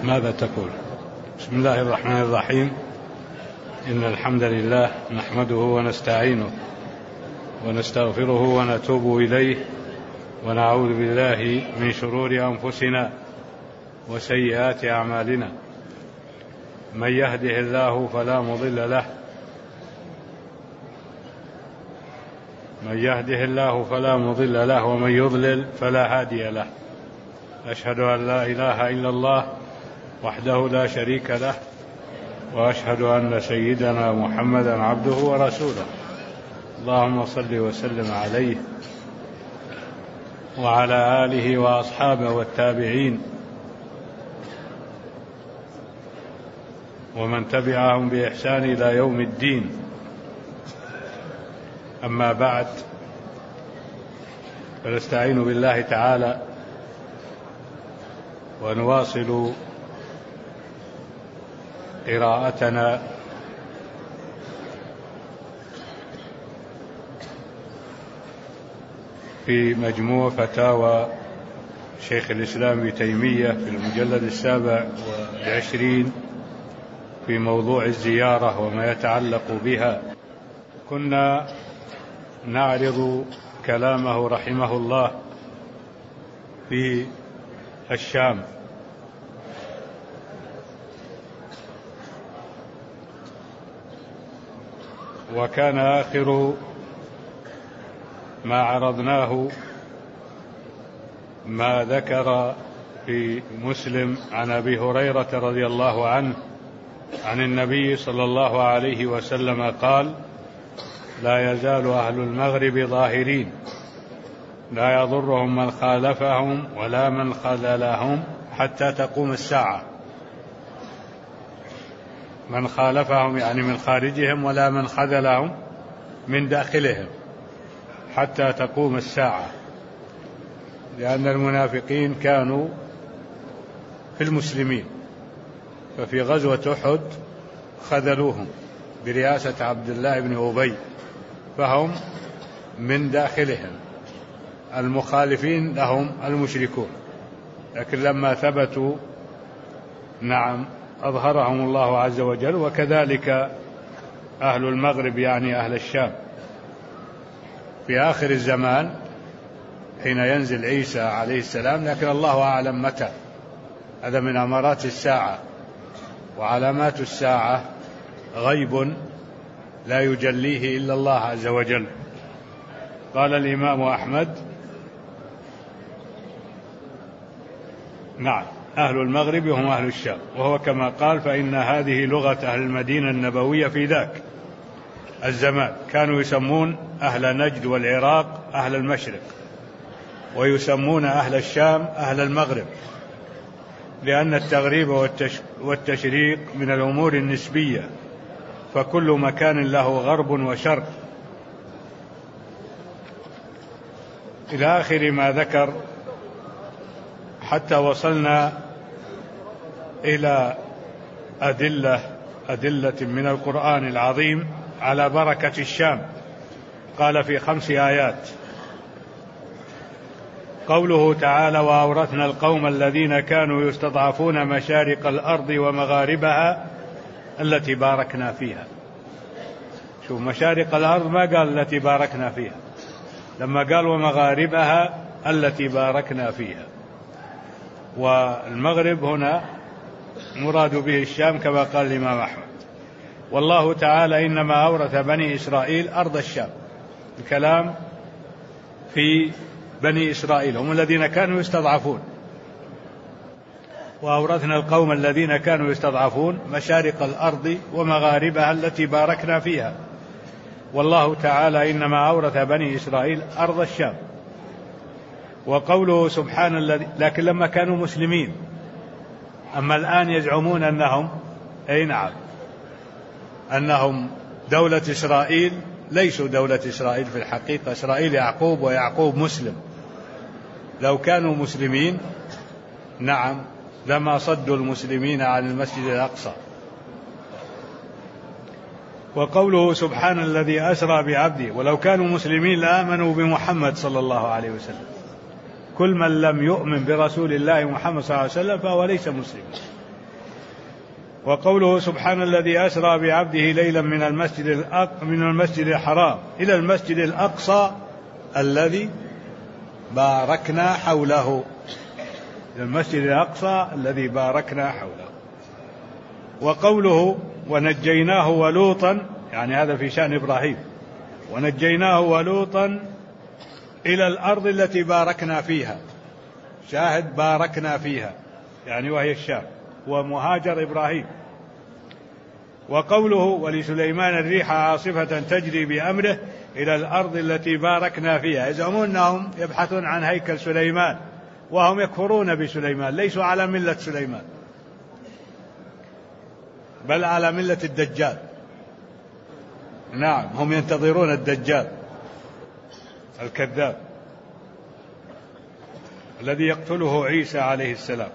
ماذا تقول؟ بسم الله الرحمن الرحيم. إن الحمد لله نحمده ونستعينه ونستغفره ونتوب إليه ونعوذ بالله من شرور أنفسنا وسيئات أعمالنا. من يهده الله فلا مضل له ومن يضلل فلا هادي له. أشهد أن لا إله إلا الله وحده لا شريك له، وأشهد أن سيدنا محمدا عبده ورسوله. اللهم صل وسلم عليه وعلى آله وأصحابه والتابعين ومن تبعهم بإحسان إلى يوم الدين. أما بعد، فنستعين بالله تعالى ونواصل قراءتنا في مجموع فتاوى شيخ الإسلام ابن تيمية في المجلد 27 في موضوع الزيارة وما يتعلق بها. كنا نعرض كلامه رحمه الله في الشام، وكان آخر ما عرضناه ما ذكر في مسلم عن أبي هريرة رضي الله عنه عن النبي صلى الله عليه وسلم قال: لا يزال أهل المغرب ظاهرين، لا يضرهم من خالفهم ولا من خذلهم حتى تقوم الساعة. من خالفهم يعني من خارجهم، ولا من خذلهم من داخلهم حتى تقوم الساعة، لأن المنافقين كانوا في المسلمين، ففي غزوة أحد خذلوهم برئاسة عبد الله بن أبي، فهم من داخلهم. المخالفين لهم المشركون، لكن لما ثبتوا أظهرهم الله عز وجل. وكذلك أهل المغرب يعني أهل الشام في آخر الزمان حين ينزل عيسى عليه السلام، لكن الله أعلم متى. هذا من أمارات الساعة، وعلامات الساعة غيب لا يجليه إلا الله عز وجل. قال الإمام أحمد: أهل المغرب هم أهل الشام، وهو كما قال: فإن هذه لغة أهل المدينة النبوية في ذاك الزمان. كانوا يسمون أهل نجد والعراق أهل المشرق، ويسمون أهل الشام أهل المغرب، لأن التغريب والتشريق من الأمور النسبية، فكل مكان له غرب وشرق، إلى آخر ما ذكر، حتى وصلنا إلى أدلة من القرآن العظيم على بركة الشام. قال في 5 آيات: قوله تعالى: وأورثنا القوم الذين كانوا يستضعفون مشارق الأرض ومغاربها التي باركنا فيها. شوف، مشارق الأرض ما قال التي باركنا فيها، لما قال ومغاربها التي باركنا فيها. والمغرب هنا مراد به الشام كما قال الإمام أحمد. والله تعالى إنما أورث بني إسرائيل أرض الشام. الكلام في بني إسرائيل، هم الذين كانوا يستضعفون. وأورثنا القوم الذين كانوا يستضعفون مشارق الأرض ومغاربها التي باركنا فيها. والله تعالى إنما أورث بني إسرائيل أرض الشام. وقوله سبحان الذي، لكن لما كانوا مسلمين. أما الآن يزعمون أنهم أنهم دولة إسرائيل. ليسوا دولة إسرائيل في الحقيقة. إسرائيل يعقوب، ويعقوب مسلم. لو كانوا مسلمين لما صدوا المسلمين عن المسجد الأقصى. وقوله سبحان الذي أسرى بعبده، ولو كانوا مسلمين لآمنوا بمحمد صلى الله عليه وسلم. كل من لم يؤمن برسول الله محمد صلى الله عليه وسلم فهو ليس مسلم. وقوله سبحان الذي أسرى بعبده ليلا من المسجد الحرام إلى المسجد الأقصى الذي باركنا حوله، إلى المسجد الأقصى الذي باركنا حوله. وقوله ونجيناه ولوطا، يعني هذا في شأن إبراهيم، ونجيناه ولوطا إلى الأرض التي باركنا فيها، شاهد باركنا فيها يعني وهي الشام، ومهاجر إبراهيم. وقوله ولسليمان الريح عاصفة تجري بأمره إلى الأرض التي باركنا فيها، يزعمون أنهم يبحثون عن هيكل سليمان وهم يكفرون بسليمان، ليسوا على ملة سليمان بل على ملة الدجال. نعم، هم ينتظرون الدجال الكذاب الذي يقتله عيسى عليه السلام.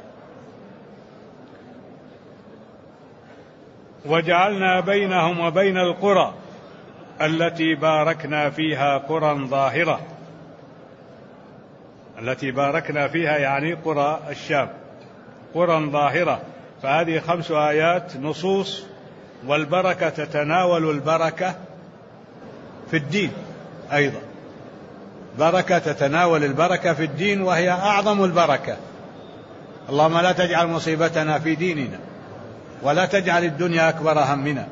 وجعلنا بينهم وبين القرى التي باركنا فيها قرى ظاهرة، التي باركنا فيها يعني قرى الشام، قرى ظاهرة. فهذه 5 آيات نصوص، والبركة تتناول البركة في الدين أيضا، بركة تتناول البركة في الدين وهي أعظم البركة. اللهم لا تجعل مصيبتنا في ديننا ولا تجعل الدنيا أكبر همنا،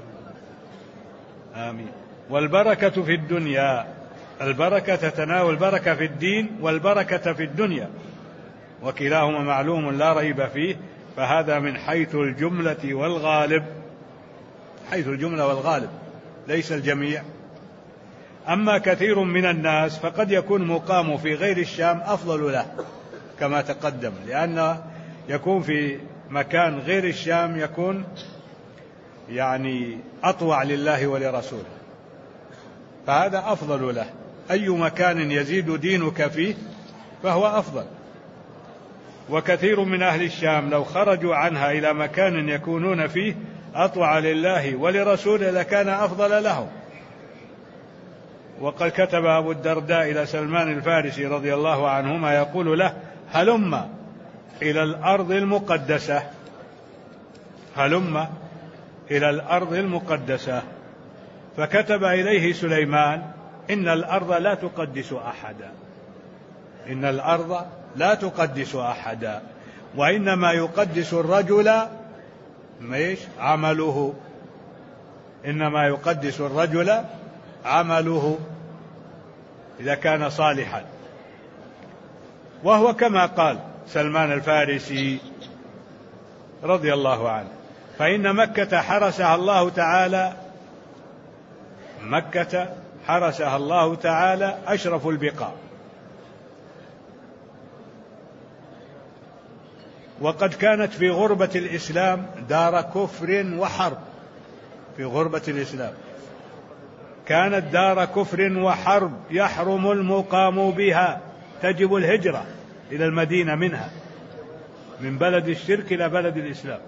آمين. والبركة في الدنيا، البركة تتناول البركة في الدين والبركة في الدنيا، وكلاهما معلوم لا ريب فيه، فهذا من حيث الجملة والغالب، حيث الجملة والغالب ليس الجميع. أما كثير من الناس فقد يكون مقامه في غير الشام أفضل له كما تقدم، لأن يكون في مكان غير الشام يكون يعني أطوع لله ولرسوله، فهذا أفضل له. أي مكان يزيد دينك فيه فهو أفضل. وكثير من أهل الشام لو خرجوا عنها إلى مكان يكونون فيه أطوع لله ولرسوله لكان أفضل لهم. وقد كتب أبو الدرداء إلى سلمان الفارسي رضي الله عنهما يقول له: هلم إلى الأرض المقدسة، هلم إلى الأرض المقدسة. فكتب إليه سليمان: إن الأرض لا تقدس أحدا، إن الأرض لا تقدس أحدا، وإنما يقدس الرجل عمله، إنما يقدس الرجل عمله إذا كان صالحا. وهو كما قال سلمان الفارسي رضي الله عنه، فإن مكة حرسها الله تعالى، مكة حرسها الله تعالى أشرف البقاع، وقد كانت في غربة الإسلام دار كفر وحرب. في غربة الإسلام كانت دار كفر وحرب يحرم المقام بها، تجب الهجرة إلى المدينة منها، من بلد الشرك إلى بلد الإسلام.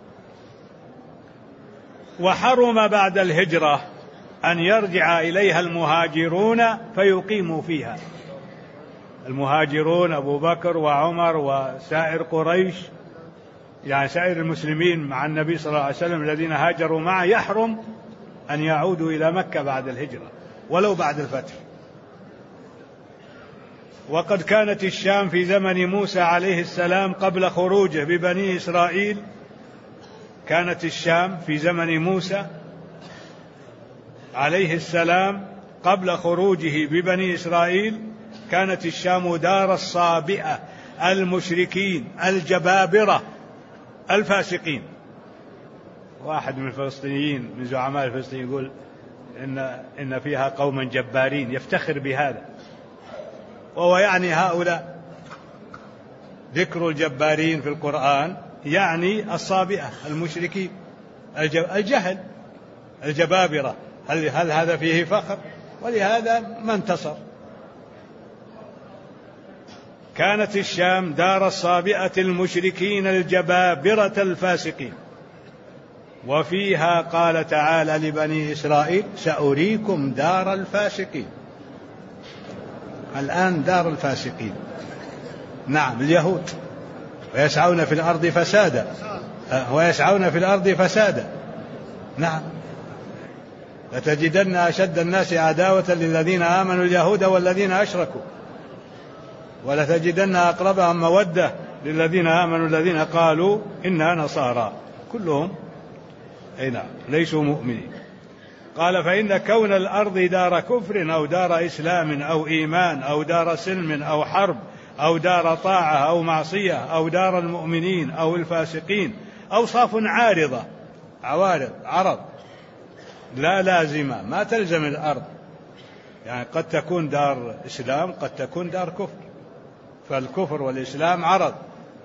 وحرم بعد الهجرة أن يرجع إليها المهاجرون فيقيموا فيها، المهاجرون أبو بكر وعمر وسائر قريش، يعني سائر المسلمين مع النبي صلى الله عليه وسلم الذين هاجروا معه، يحرم أن يعودوا إلى مكة بعد الهجرة ولو بعد الفتح. وقد كانت الشام في زمن موسى عليه السلام قبل خروجه ببني إسرائيل، كانت الشام في زمن موسى عليه السلام قبل خروجه ببني إسرائيل، كانت الشام دار الصابئة المشركين الجبابرة الفاسقين. واحد من الفلسطينيين من زعماء الفلسطينيين يقول إن فيها قوما جبارين، يفتخر بهذا، وهو يعني هؤلاء. ذكر الجبارين في القرآن يعني الصابئة المشركين الجهل الجبابرة. هل هذا فيه فخر؟ ولهذا ما انتصر. كانت الشام دار الصابئة المشركين الجبابرة الفاسقين، وفيها قال تعالى لبني إسرائيل: سأريكم دار الفاسقين. الآن دار الفاسقين، نعم، اليهود، ويسعون في الأرض فسادا ويسعون في الأرض فسادا. نعم. لتجدن أشد الناس عداوة للذين آمنوا اليهود والذين أشركوا ولتجدن أقربهم مودة للذين آمنوا الذين قالوا إنا نصارى كلهم نعم ليسوا مؤمنين. قال فإن كون الأرض دار كفر أو دار إسلام أو إيمان أو دار سلم أو حرب أو دار طاعة أو معصية أو دار المؤمنين أو الفاسقين أوصاف عارضة عرض لا لازمة ما تلزم الأرض، يعني قد تكون دار إسلام قد تكون دار كفر، فالكفر والإسلام عرض،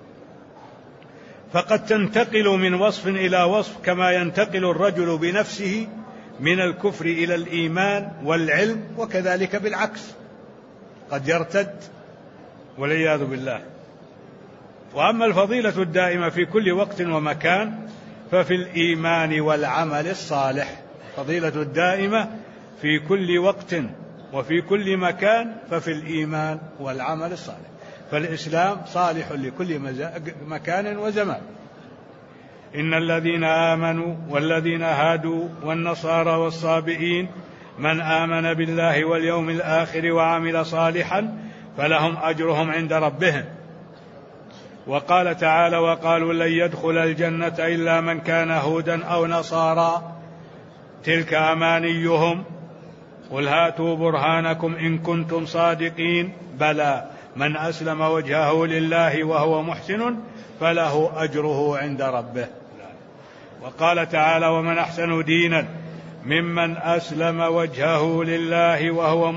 فقد تنتقل من وصف إلى وصف كما ينتقل الرجل بنفسه من الكفر إلى الإيمان والعلم، وكذلك بالعكس قد يرتد والعياذ بالله. وأما الفضيلة الدائمة في كل وقت ومكان ففي الإيمان والعمل الصالح. فضيلة الدائمة في كل وقت وفي كل مكان ففي الإيمان والعمل الصالح، فالإسلام صالح لكل مكان وزمان. إن الذين آمنوا والذين هادوا والنصارى والصابئين من آمن بالله واليوم الآخر وعمل صالحا فلهم أجرهم عند ربهم. وقال تعالى وقالوا لن يدخل الجنة إلا من كان هودا أو نصارى تلك أمانيهم قل هاتوا برهانكم إن كنتم صادقين بلى من أسلم وجهه لله وهو محسن فله أجره عند ربه. وقال تعالى ومن أحسن دينا ممن أسلم وجهه لله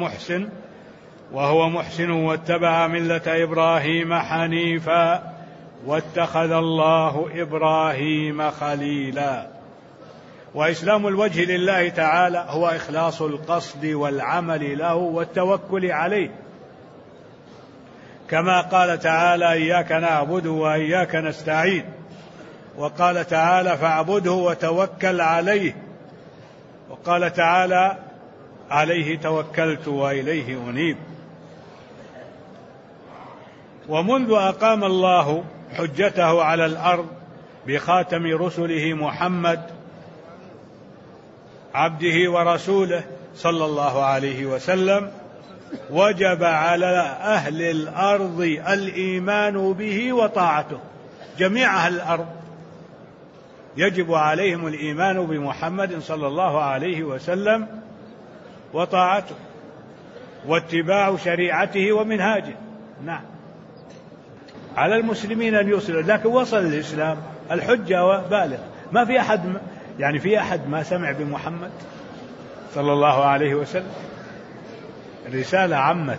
وهو محسن واتبع ملة إبراهيم حنيفا واتخذ الله إبراهيم خليلا. وإسلام الوجه لله تعالى هو إخلاص القصد والعمل له والتوكل عليه، كما قال تعالى إياك نعبد وإياك نستعين، وقال تعالى فاعبده وتوكل عليه، وقال تعالى عليه توكلت وإليه أنيب. ومنذ أقام الله حجته على الأرض بخاتم رسله محمد عبده ورسوله صلى الله عليه وسلم وجب على أهل الأرض الإيمان به وطاعته. جميع أهل الأرض يجب عليهم الإيمان بمحمد صلى الله عليه وسلم وطاعته واتباع شريعته ومنهاجه. نعم على المسلمين أن يوصلوا، لكن وصل الإسلام الحجة بالغة، ما في أحد يعني في أحد ما سمع بمحمد صلى الله عليه وسلم. الرسالة عمت،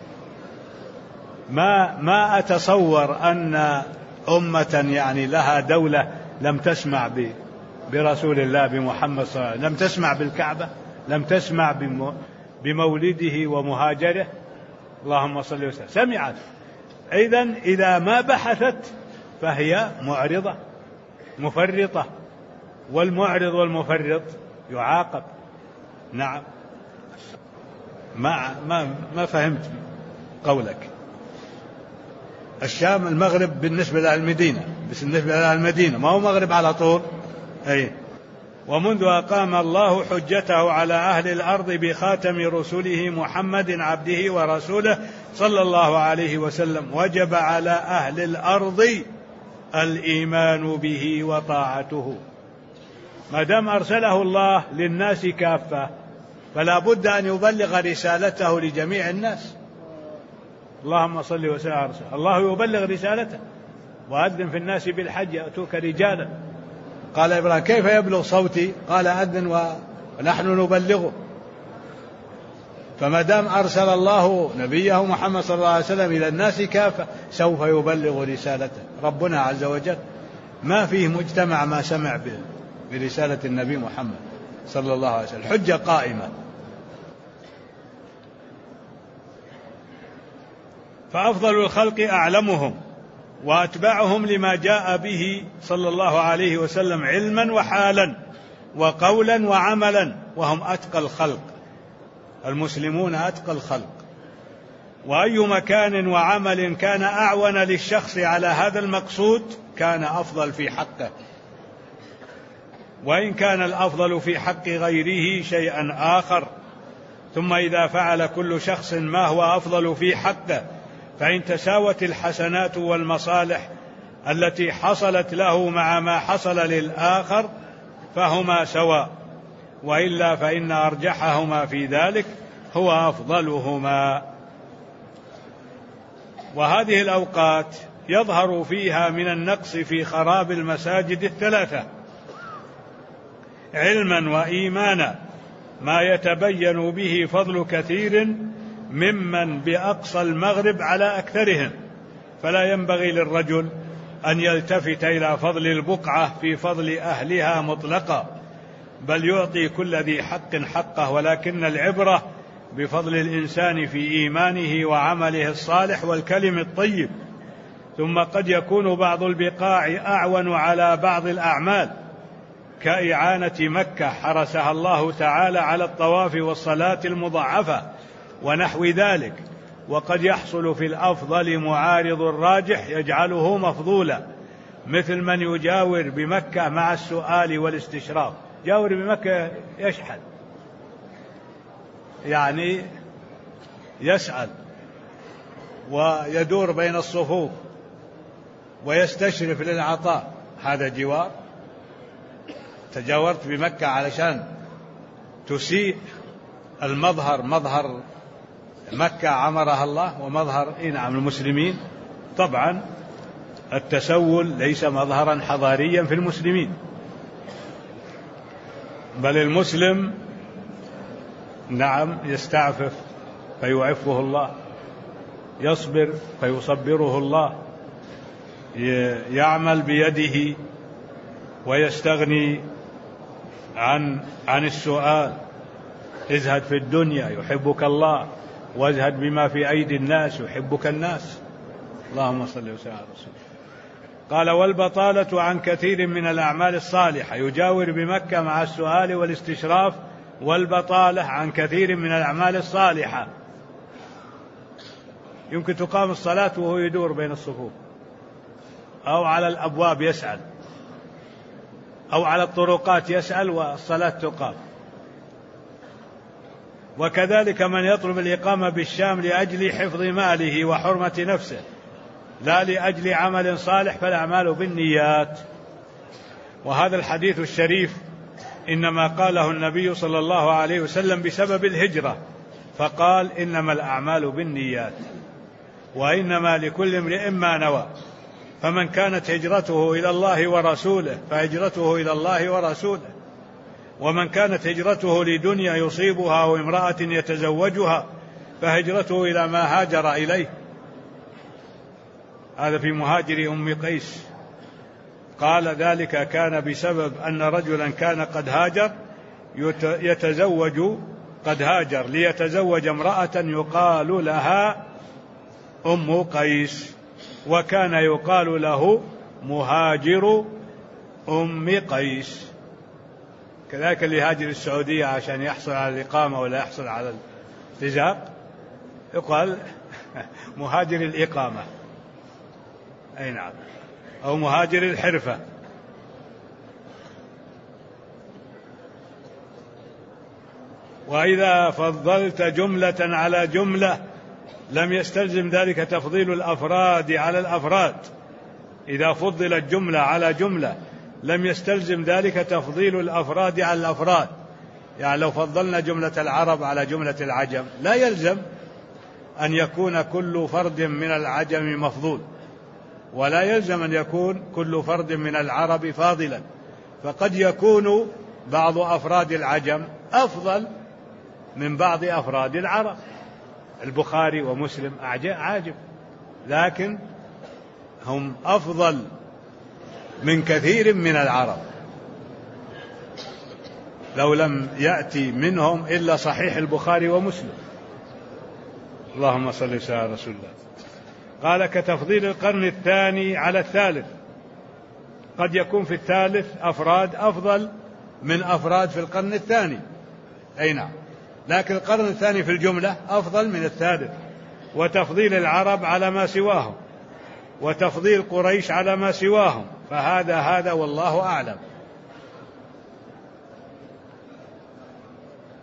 ما أتصور أن أمة يعني لها دولة لم تسمع برسول الله بمحمد صلى الله عليه وسلم، لم تسمع بالكعبة، لم تسمع بمولده ومهاجره اللهم صل وسلم، سمعت. إذن إذا ما بحثت فهي معرضة مفرطة، والمعرض والمفرط يعاقب. نعم ما فهمت قولك. الشام المغرب بالنسبة لأهل المدينة، بس بالنسبة لأهل المدينة ما هو مغرب على طول. أي ومنذ أقام الله حجته على أهل الأرض بخاتم رسله محمد عبده ورسوله صلى الله عليه وسلم وجب على أهل الأرض الإيمان به وطاعته. ما دام أرسله الله للناس كافة فلا بد أن يبلغ رسالته لجميع الناس. اللهم صل وسلم على رسوله، الله يبلغ رسالته. وأذن في الناس بالحج يأتوك رجالا. قال إبراهيم كيف يبلغ صوتي؟ قال أذن ونحن نبلغه. فما دام أرسل الله نبيه محمد صلى الله عليه وسلم إلى الناس كافة سوف يبلغ رسالته. ربنا عز وجل ما فيه مجتمع ما سمع برسالة النبي محمد صلى الله عليه وسلم، حجة قائمة. فأفضل الخلق أعلمهم وأتبعهم لما جاء به صلى الله عليه وسلم علما وحالا وقولا وعملا، وهم أتقى الخلق. المسلمون أتقى الخلق. وأي مكان وعمل كان أعون للشخص على هذا المقصود كان أفضل في حقه وإن كان الأفضل في حق غيره شيئا آخر. ثم إذا فعل كل شخص ما هو أفضل في حقه، فإن تساوت الحسنات والمصالح التي حصلت له مع ما حصل للآخر فهما سواء، وإلا فإن أرجحهما في ذلك هو أفضلهما. وهذه الأوقات يظهر فيها من النقص في خراب المساجد الثلاثة علما وإيمانا ما يتبين به فضل كثير ممن بأقصى المغرب على أكثرهم، فلا ينبغي للرجل أن يلتفت إلى فضل البقعة في فضل أهلها مطلقا، بل يعطي كل ذي حق حقه، ولكن العبرة بفضل الإنسان في إيمانه وعمله الصالح والكلم الطيب. ثم قد يكون بعض البقاع أعون على بعض الأعمال كإعانة مكة حرسها الله تعالى على الطواف والصلاة المضاعفة ونحو ذلك، وقد يحصل في الأفضل معارض الراجح يجعله مفضولا، مثل من يجاور بمكة مع السؤال والاستشراف. جاور بمكة يشحن، يعني يسأل ويدور بين الصفوف ويستشرف للعطاء، هذا جوار؟ تجاورت بمكة علشان تسيء المظهر، مظهر مكة عمرها الله ومظهر نعم المسلمين. طبعا التسول ليس مظهرا حضاريا في المسلمين، بل المسلم نعم يستعفف فيعفه الله، يصبر فيصبره الله، يعمل بيده ويستغني عن السؤال. ازهد في الدنيا يحبك الله، وازهد بما في أيدي الناس يحبك الناس. اللهم صل وسلم على رسول الله. قال: والبطالة عن كثير من الأعمال الصالحة، يجاور بمكة مع السؤال والاستشراف، والبطالة عن كثير من الأعمال الصالحة. يمكن تقام الصلاة وهو يدور بين الصفوف، أو على الأبواب يسأل، أو على الطرقات يسأل والصلاة تقام. وكذلك من يطلب الإقامة بالشام لأجل حفظ ماله وحرمة نفسه لا لأجل عمل صالح، فالأعمال بالنيات. وهذا الحديث الشريف إنما قاله النبي صلى الله عليه وسلم بسبب الهجرة، فقال: إنما الأعمال بالنيات وإنما لكل امرئ ما نوى، فمن كانت هجرته إلى الله ورسوله فهجرته إلى الله ورسوله، ومن كانت هجرته لدنيا يصيبها أو امرأة يتزوجها فهجرته إلى ما هاجر إليه. هذا في مهاجر أم قيس، قال: ذلك كان بسبب أن رجلا كان قد هاجر يتزوج، قد هاجر ليتزوج امرأة يقال لها أم قيس، وكان يقال له مهاجر أم قيس. كذلك اللي هاجر السعودية عشان يحصل على الإقامة ولا يحصل على الارتزاق يقال مهاجر الإقامة، أي نعم، أو مهاجر الحرفة. وإذا فضلت جملة على جملة لم يستلزم ذلك تفضيل الأفراد على الأفراد. إذا فضلت جملة على جملة لم يستلزم ذلك تفضيل الأفراد على الأفراد. يعني لو فضلنا جملة العرب على جملة العجم لا يلزم أن يكون كل فرد من العجم مفضول، ولا يلزم أن يكون كل فرد من العرب فاضلا، فقد يكون بعض أفراد العجم أفضل من بعض أفراد العرب. البخاري ومسلم عاجم، لكن هم أفضل من كثير من العرب لو لم يأتي منهم إلا صحيح البخاري ومسلم. اللهم صل وسلم على رسول الله. قال: كتفضيل القرن الثاني على الثالث، قد يكون في الثالث أفراد أفضل من أفراد في القرن الثاني، أي نعم، لكن القرن الثاني في الجملة أفضل من الثالث. وتفضيل العرب على ما سواهم، وتفضيل قريش على ما سواهم، فهذا والله أعلم.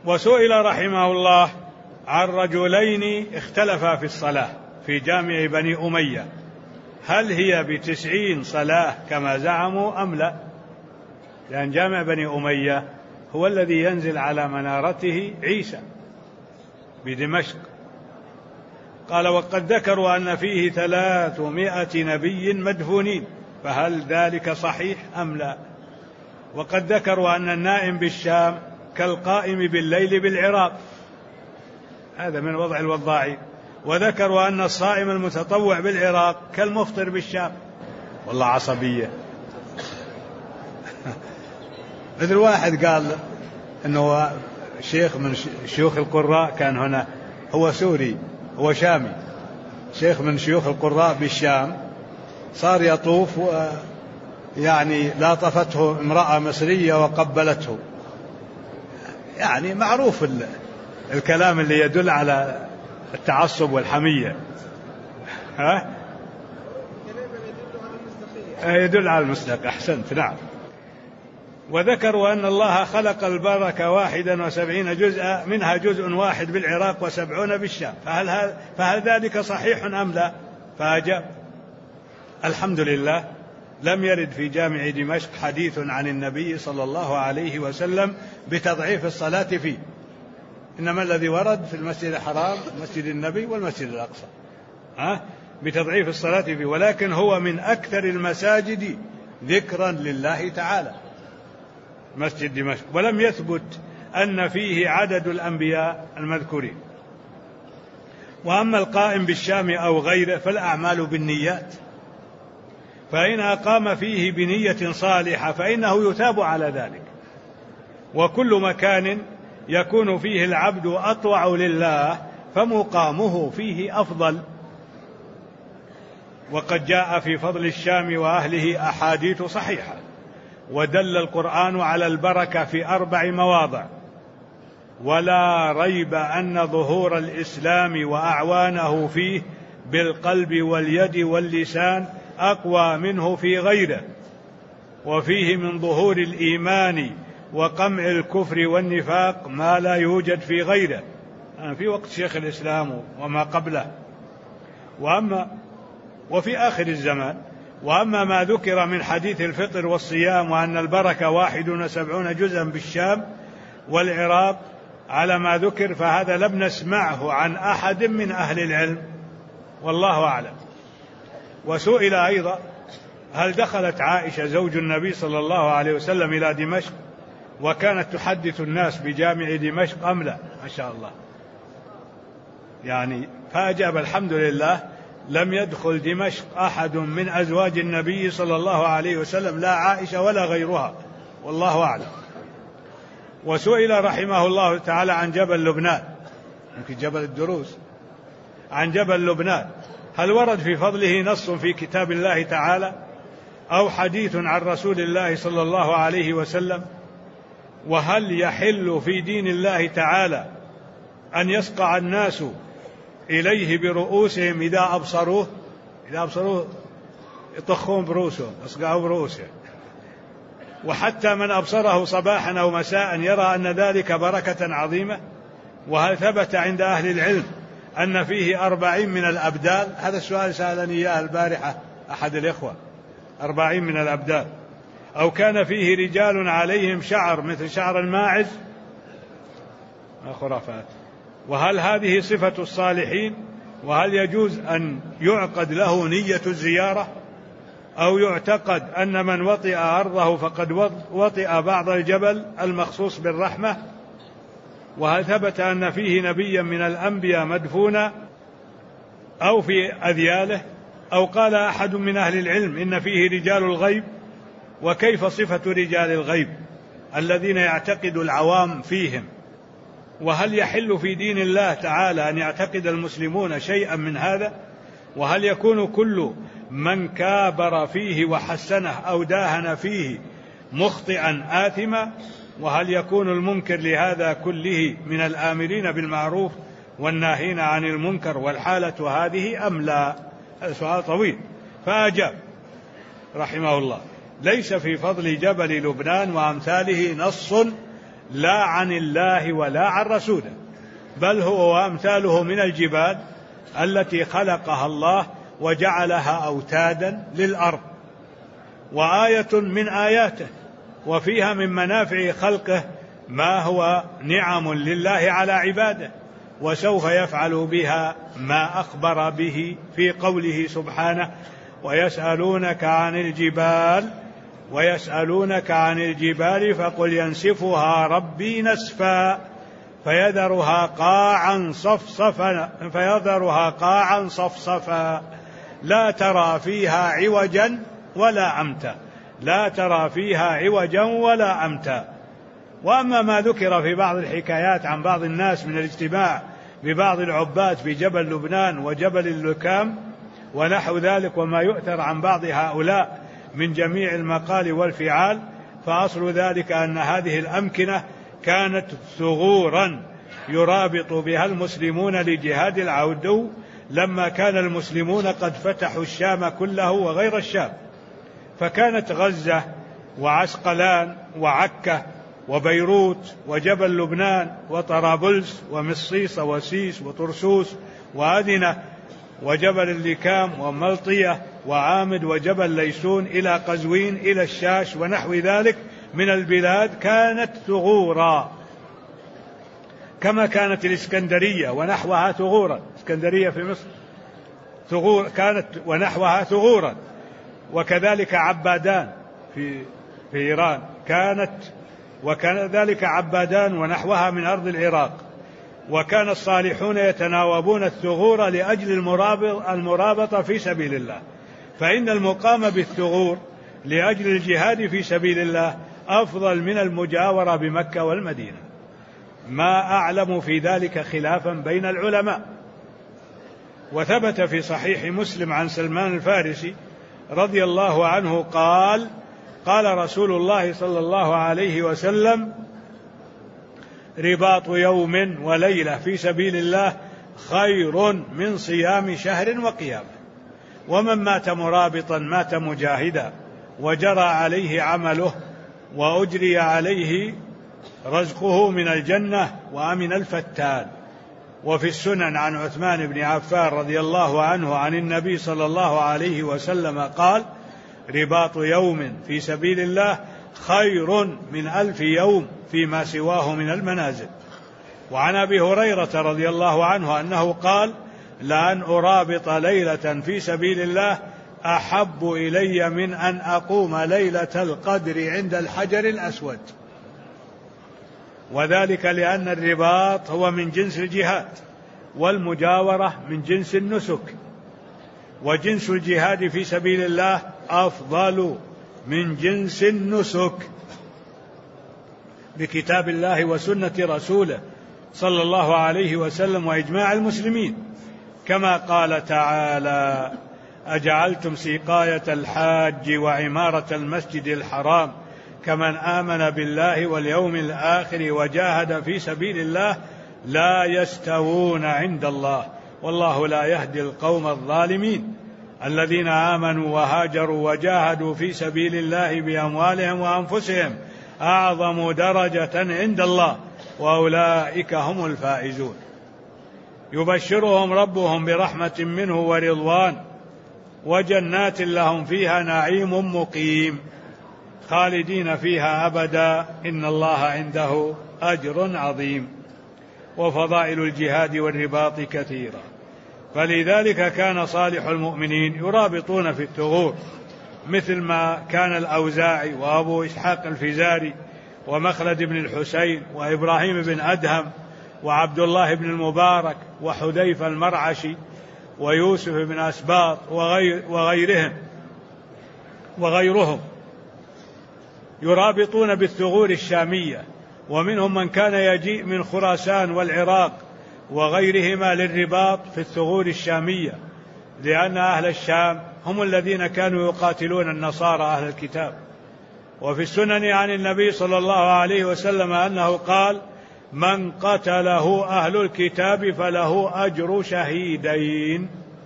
وسئل رحمه الله عن رجلين اختلفا في الصلاة في جامع بني أمية، هل هي ب90 صلاة كما زعموا أم لا؟ لأن جامع بني أمية هو الذي ينزل على منارته عيسى بدمشق. قال: وقد ذكروا أن فيه 300 نبي مدفونين، فهل ذلك صحيح أم لا؟ وقد ذكروا أن النائم بالشام كالقائم بالليل بالعراق، هذا من وضع الوضاعين. وذكروا أن الصائم المتطوع بالعراق كالمفطر بالشام. والله عصبية. مثل واحد قال أنه شيخ من شيوخ القراء كان هنا، هو سوري، هو شامي، شيخ من شيوخ القراء بالشام، صار يطوف يعني لاطفته امرأة مصرية وقبلته. يعني معروف الكلام اللي يدل على التعصب والحمية، يدل على المصداق. أحسنت، نعم. وذكروا أن الله خلق البركة 71 جزءا، منها جزء واحد بالعراق و70 بالشام، فهل ذلك صحيح أم لا؟ فأجاب: الحمد لله، لم يرد في جامع دمشق حديث عن النبي صلى الله عليه وسلم بتضعيف الصلاة فيه، إنما الذي ورد في المسجد الحرام، مسجد النبي، والمسجد الأقصى بتضعيف الصلاة فيه، ولكن هو من أكثر المساجد ذكرا لله تعالى مسجد دمشق، ولم يثبت أن فيه عدد الأنبياء المذكورين. وأما القائم بالشام أو غيره فالأعمال بالنيات، فإن أقام فيه بنية صالحة فإنه يثاب على ذلك. وكل مكان يكون فيه العبد أطوع لله فمقامه فيه أفضل. وقد جاء في فضل الشام وأهله أحاديث صحيحة، ودل القرآن على البركة في 4 مواضع. ولا ريب أن ظهور الإسلام وأعوانه فيه بالقلب واليد واللسان أقوى منه في غيره، وفيه من ظهور الإيمان وقمع الكفر والنفاق ما لا يوجد في غيره في وقت شيخ الإسلام وما قبله وفي آخر الزمان. وأما ما ذكر من حديث الفطر والصيام وأن البركة 71 جزءا بالشام والعراق على ما ذكر، فهذا لم نسمعه عن أحد من أهل العلم، والله أعلم. وسئل أيضا: هل دخلت عائشة زوج النبي صلى الله عليه وسلم إلى دمشق وكانت تحدث الناس بجامع دمشق أم لا؟ ما شاء الله. يعني فأجاب: الحمد لله، لم يدخل دمشق أحد من أزواج النبي صلى الله عليه وسلم، لا عائشة ولا غيرها، والله أعلم. وسئل رحمه الله تعالى عن جبل لبنان، يمكن جبل الدروز، عن جبل لبنان، هل ورد في فضله نص في كتاب الله تعالى أو حديث عن رسول الله صلى الله عليه وسلم؟ وهل يحل في دين الله تعالى أن يسقع الناس إليه برؤوسهم إذا أبصروه يطخون برؤوسهم، يسقعوا برؤوسهم، وحتى من أبصره صباحا أو مساء يرى أن ذلك بركة عظيمة؟ وهل ثبت عند أهل العلم أن فيه 40 من الأبدال؟ هذا السؤال سألني إياه البارحة أحد الإخوة، 40 من الأبدال، أو كان فيه رجال عليهم شعر مثل شعر الماعز؟ خرافات. وهل هذه صفة الصالحين؟ وهل يجوز أن يعقد له نية الزيارة، أو يعتقد أن من وطئ أرضه فقد وطئ بعض الجبل المخصوص بالرحمة؟ وهل ثبت أن فيه نبيا من الأنبياء مدفونا أو في أذياله؟ أو قال أحد من أهل العلم إن فيه رجال الغيب؟ وكيف صفة رجال الغيب الذين يعتقد العوام فيهم؟ وهل يحل في دين الله تعالى أن يعتقد المسلمون شيئا من هذا؟ وهل يكون كل من كابر فيه وحسنه أو داهن فيه مخطئا آثما؟ وهل يكون المنكر لهذا كله من الآمرين بالمعروف والناهين عن المنكر والحالة هذه أم لا؟ هذا سؤال طويل. فأجاب رحمه الله: ليس في فضل جبل لبنان وأمثاله نص لا عن الله ولا عن رسوله، بل هو وأمثاله من الجبال التي خلقها الله وجعلها أوتادا للأرض، وآية من آياته، وفيها من منافع خلقه ما هو نعم لله على عباده، وسوف يفعل بها ما أخبر به في قوله سبحانه: ويسألونك عن الجبال فقل ينسفها ربي نسفا فيذرها قاعا صفصفا لا ترى فيها عوجا ولا أمتا. وأما ما ذكر في بعض الحكايات عن بعض الناس من الاجتماع ببعض العباد في جبل لبنان وجبل اللكام ونحو ذلك، وما يؤثر عن بعض هؤلاء من جميع المقال والفعال، فأصل ذلك أن هذه الأمكنة كانت ثغورا يرابط بها المسلمون لجهاد العدو، لما كان المسلمون قد فتحوا الشام كله وغير الشام، فكانت غزة وعسقلان وعكا وبيروت وجبل لبنان وطرابلس ومصيصة وسيس وطرسوس وأدنة وجبل اللكام وملطية وعامد وجبل ليسون إلى قزوين إلى الشاش ونحو ذلك من البلاد كانت ثغورا، كما كانت الإسكندرية ونحوها ثغورا. اسكندرية في مصر كانت ونحوها ثغورا، وكذلك عبادان في إيران وكذلك عبادان ونحوها من أرض العراق. وكان الصالحون يتناوبون الثغور لأجل المرابطة في سبيل الله، فإن المقام بالثغور لأجل الجهاد في سبيل الله أفضل من المجاورة بمكة والمدينة، ما أعلم في ذلك خلافا بين العلماء. وثبت في صحيح مسلم عن سلمان الفارسي رضي الله عنه قال رسول الله صلى الله عليه وسلم: رباط يوم وليلة في سبيل الله خير من صيام شهر وقيامه، ومن مات مرابطا مات مجاهدا، وجرى عليه عمله وأجري عليه رزقه من الجنة وأمن الفتان. وفي السنن عن عثمان بن عفان رضي الله عنه عن النبي صلى الله عليه وسلم قال: رباط يوم في سبيل الله خير من 1000 يوم فيما سواه من المنازل. وعن أبي هريرة رضي الله عنه أنه قال: لأن أرابط ليلة في سبيل الله أحب إلي من أن أقوم ليلة القدر عند الحجر الأسود. وذلك لأن الرباط هو من جنس الجهاد، والمجاورة من جنس النسك، وجنس الجهاد في سبيل الله أفضل من جنس النسك بكتاب الله وسنة رسوله صلى الله عليه وسلم وإجماع المسلمين، كما قال تعالى: أجعلتم سقاية الحاج وعمارة المسجد الحرام كمن آمن بالله واليوم الآخر وجاهد في سبيل الله لا يستوون عند الله والله لا يهدي القوم الظالمين. الذين آمنوا وهاجروا وجاهدوا في سبيل الله بأموالهم وأنفسهم أعظم درجة عند الله وأولئك هم الفائزون. يبشرهم ربهم برحمة منه ورضوان وجنات لهم فيها نعيم مقيم خالدين فيها أبدا إن الله عنده أجر عظيم. وفضائل الجهاد والرباط كثيرة، فلذلك كان صالح المؤمنين يرابطون في الثغور، مثل ما كان الأوزاعي وأبو إسحاق الفزاري ومخلد بن الحسين وإبراهيم بن أدهم وعبد الله بن المبارك وحذيفة المرعشي ويوسف بن أسباط وغيرهم يرابطون بالثغور الشامية. ومنهم من كان يجيء من خراسان والعراق وغيرهما للرباط في الثغور الشامية، لأن أهل الشام هم الذين كانوا يقاتلون النصارى أهل الكتاب. وفي السنن عن النبي صلى الله عليه وسلم أنه قال: من قتله أهل الكتاب فله أجر شهيدين.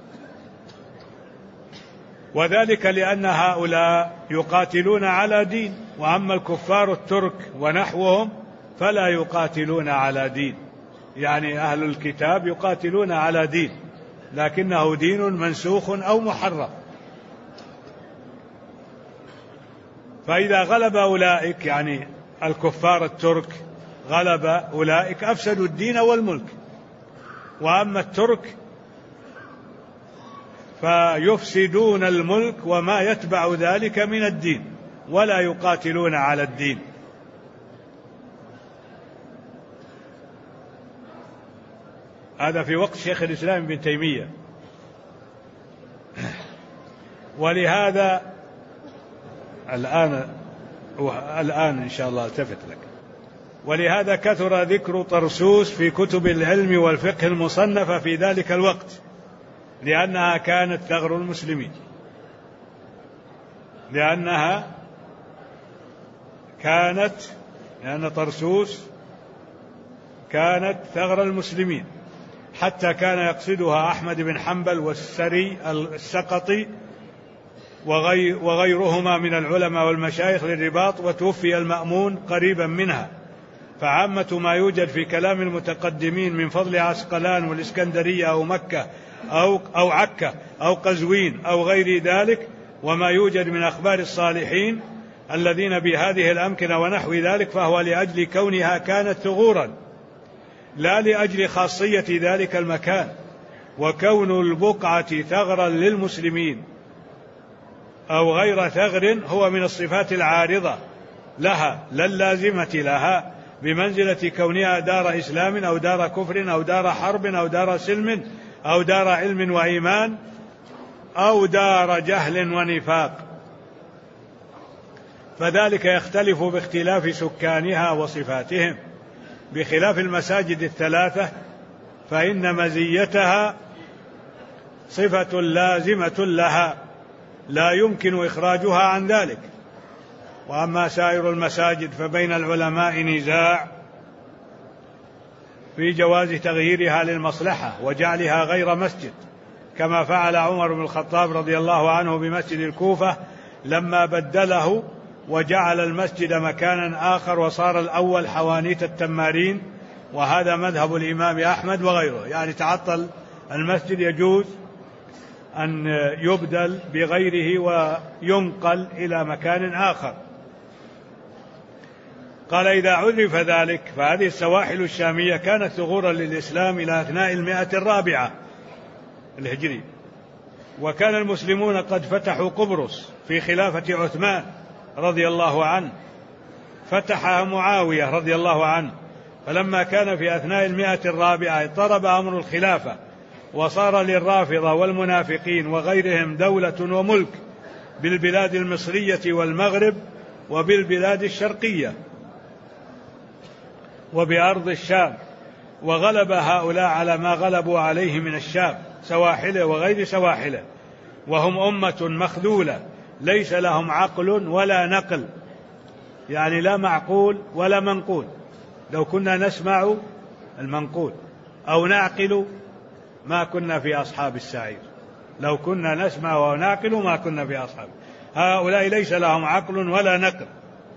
وذلك لأن هؤلاء يقاتلون على دين، وأما الكفار الترك ونحوهم فلا يقاتلون على دين، يعني أهل الكتاب يقاتلون على دين لكنه دين منسوخ أو محرف. فإذا غلب أولئك يعني الكفار الترك غلب أولئك أفسدوا الدين والملك، وأما الترك فيفسدون الملك وما يتبع ذلك من الدين ولا يقاتلون على الدين. هذا في وقت شيخ الإسلام ابن تيمية. ولهذا الآن إن شاء الله التفت لك. ولهذا كثر ذكر طرسوس في كتب العلم والفقه المصنفة في ذلك الوقت، لأنها كانت ثغر المسلمين، لأن طرسوس كانت ثغر المسلمين، حتى كان يقصدها أحمد بن حنبل والسري السقطي وغيرهما من العلماء والمشايخ للرباط، وتوفي المأمون قريبا منها. فعامة ما يوجد في كلام المتقدمين من فضل عسقلان والإسكندرية أو مكة أو عكا أو قزوين أو غير ذلك، وما يوجد من أخبار الصالحين الذين بهذه الأمكنة ونحو ذلك، فهو لأجل كونها كانت ثغورا لا لأجل خاصية ذلك المكان. وكون البقعة ثغرا للمسلمين أو غير ثغر هو من الصفات العارضة لها لا اللازمة لها، بمنزلة كونها دار إسلام أو دار كفر أو دار حرب أو دار سلم أو دار علم وإيمان أو دار جهل ونفاق، فذلك يختلف باختلاف سكانها وصفاتهم، بخلاف المساجد الثلاثة فإن مزيتها صفة لازمة لها لا يمكن إخراجها عن ذلك. وأما سائر المساجد فبين العلماء نزاع في جواز تغييرها للمصلحة وجعلها غير مسجد، كما فعل عمر بن الخطاب رضي الله عنه بمسجد الكوفة لما بدله وجعل المسجد مكانا آخر وصار الأول حوانيت التمارين، وهذا مذهب الإمام أحمد وغيره، يعني تعطل المسجد يجوز أن يبدل بغيره وينقل إلى مكان آخر. قال إذا عرف ذلك فهذه السواحل الشامية كانت ثغورا للإسلام إلى أثناء 104 الهجري، وكان المسلمون قد فتحوا قبرص في خلافة عثمان رضي الله عنه، فتحها معاوية رضي الله عنه، فلما كان في أثناء 104 اضطرب أمر الخلافة وصار للرافضة والمنافقين وغيرهم دولة وملك بالبلاد المصرية والمغرب وبالبلاد الشرقية وبأرض الشام، وغلب هؤلاء على ما غلبوا عليه من الشام سواحله وغير سواحله، وهم أمة مخذولة ليس لهم عقل ولا نقل، يعني لا معقول ولا منقول. لو كنا نسمع المنقول أو نعقل ما كنا في أصحاب السعير، لو كنا نسمع ونعقل ما كنا في أصحاب. هؤلاء ليس لهم عقل ولا نقل.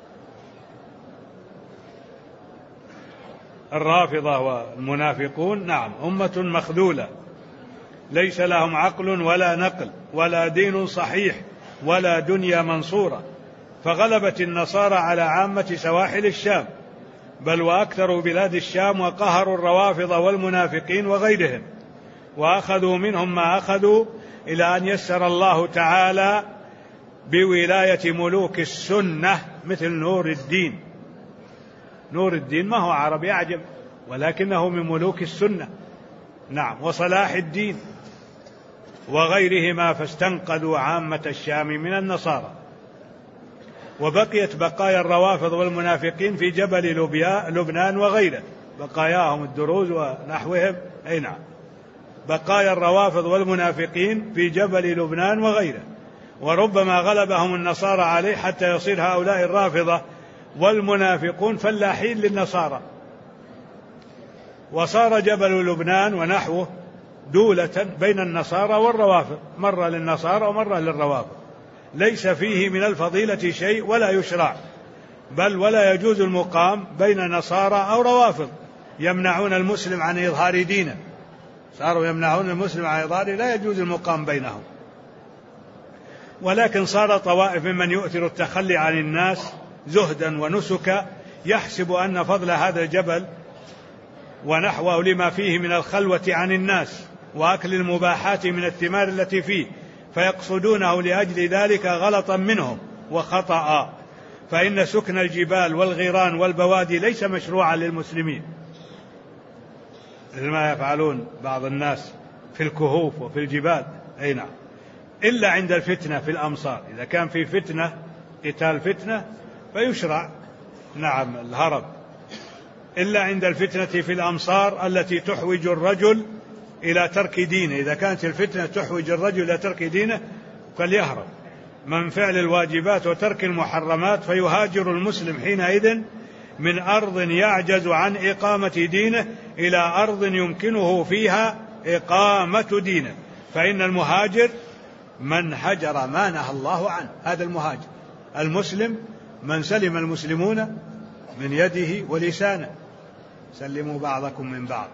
الرافضة والمنافقون نعم أمة مخذولة ليس لهم عقل ولا نقل ولا دين صحيح ولا دنيا منصورة، فغلبت النصارى على عامة سواحل الشام بل وأكثر بلاد الشام، وقهروا الروافض والمنافقين وغيرهم، وأخذوا منهم ما أخذوا إلى أن يسر الله تعالى بولاية ملوك السنة مثل نور الدين. نور الدين ما هو عربي أعجم ولكنه من ملوك السنة، نعم، وصلاح الدين وغيرهما، فاستنقذوا عامة الشام من النصارى. وبقيت بقايا الروافض والمنافقين في جبل لبنان وغيره، بقاياهم الدروز ونحوهم، أي نعم، بقايا الروافض والمنافقين في جبل لبنان وغيره، وربما غلبهم النصارى عليه حتى يصير هؤلاء الرافضة والمنافقون فلاحين للنصارى، وصار جبل لبنان ونحوه دولة بين النصارى والروافض، مرة للنصارى ومرة للروافض، ليس فيه من الفضيلة شيء ولا يشرع، بل ولا يجوز المقام بين نصارى أو روافض يمنعون المسلم عن إظهار دينه، صاروا يمنعون المسلم عن إظهاره، لا يجوز المقام بينهم. ولكن صار طوائف ممن يؤثر التخلي عن الناس زهدا ونسكا، يحسب أن فضل هذا الجبل ونحوه لما فيه من الخلوة عن الناس وأكل المباحات من الثمار التي فيه، فيقصدونه لأجل ذلك غلطا منهم وخطأ، فإن سكن الجبال والغيران والبوادي ليس مشروعا للمسلمين، مثل ما يفعلون بعض الناس في الكهوف وفي الجبال، أي نعم، إلا عند الفتنة في الأمصار، إذا كان في فتنة قتال فتنة فيشرع نعم الهرب، إلا عند الفتنة في الأمصار التي تحوج الرجل إلى ترك دينه، إذا كانت الفتنة تحوج الرجل إلى ترك دينه فليهرب من فعل الواجبات وترك المحرمات، فيهاجر المسلم حينئذ من أرض يعجز عن إقامة دينه إلى أرض يمكنه فيها إقامة دينه، فإن المهاجر من هجر ما نهى الله عنه، هذا المهاجر. المسلم من سلم المسلمون من يده ولسانه، سلموا بعضكم من بعض،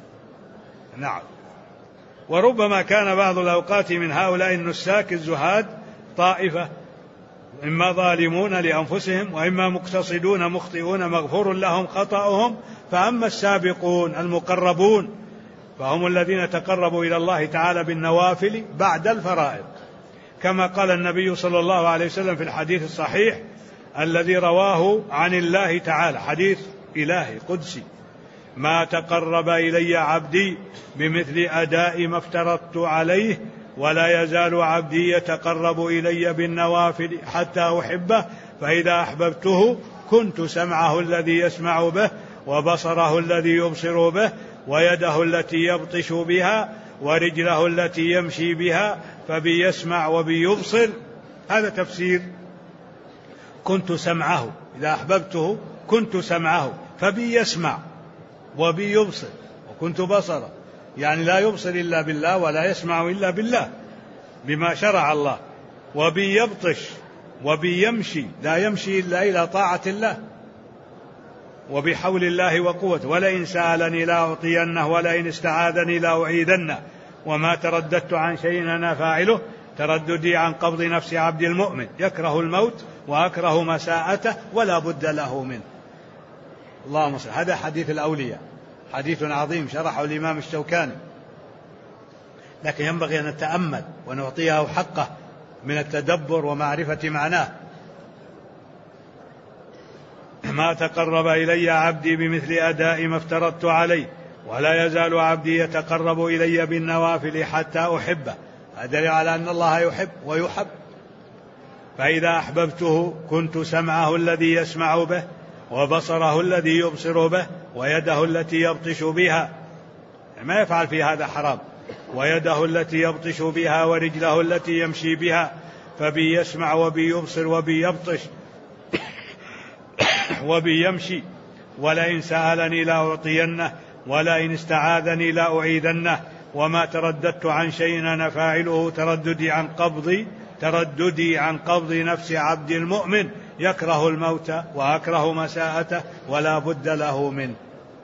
نعم. وربما كان بعض الأوقات من هؤلاء النساك الزهاد طائفة، إما ظالمون لأنفسهم وإما مقتصدون مخطئون مغفور لهم خطأهم، فأما السابقون المقربون فهم الذين تقربوا إلى الله تعالى بالنوافل بعد الفرائض، كما قال النبي صلى الله عليه وسلم في الحديث الصحيح الذي رواه عن الله تعالى، حديث إلهي قدسي: ما تقرب إلي عبدي بمثل أداء ما افترضت عليه ولا يزال عبدي يتقرب إلي بالنوافل حتى أحبه، فإذا أحببته كنت سمعه الذي يسمع به وبصره الذي يبصر به ويده التي يبطش بها ورجله التي يمشي بها، فبي يسمع وبي يبصر. هذا تفسير كنت سمعه، إذا أحببته كنت سمعه، فبي يسمع وبي يبصر، وكنت بصره، يعني لا يبصر إلا بالله ولا يسمع إلا بالله بما شرع الله، وبي يبطش وبي يمشي، لا يمشي إلا إلى طاعة الله وبحول الله وقوته، ولئن سألني لأعطينه ولئن استعاذني لأعيذنه، وما ترددت عن شيء أنا فاعله ترددي عن قبض نفس عبد المؤمن، يكره الموت وأكره مساءته ولا بد له منه. اللهم صل. هذا حديث الأولياء، حديث عظيم شرحه الإمام الشوكاني، لكن ينبغي أن نتأمل ونعطيه حقه من التدبر ومعرفة معناه. ما تقرب إلي عبدي بمثل أداء ما افترضت عليه ولا يزال عبدي يتقرب إلي بالنوافل حتى أحبه، هذا على أن الله يحب ويحب. فإذا أحببته كنت سمعه الذي يسمع به وبصره الذي يبصر به ويده التي يبطش بها، ما يفعل في هذا حرام، ويده التي يبطش بها ورجله التي يمشي بها، فبي يسمع وبي يبصر وبي يبطش وبي يمشي، ولئن سألني لأعطينه ولئن استعاذني لأعيذنه، وما ترددت عن شيء أنا فاعله ترددي عن قبض نفس عبد المؤمن، يكره الموت وأكره مساءته ولا بد له منه.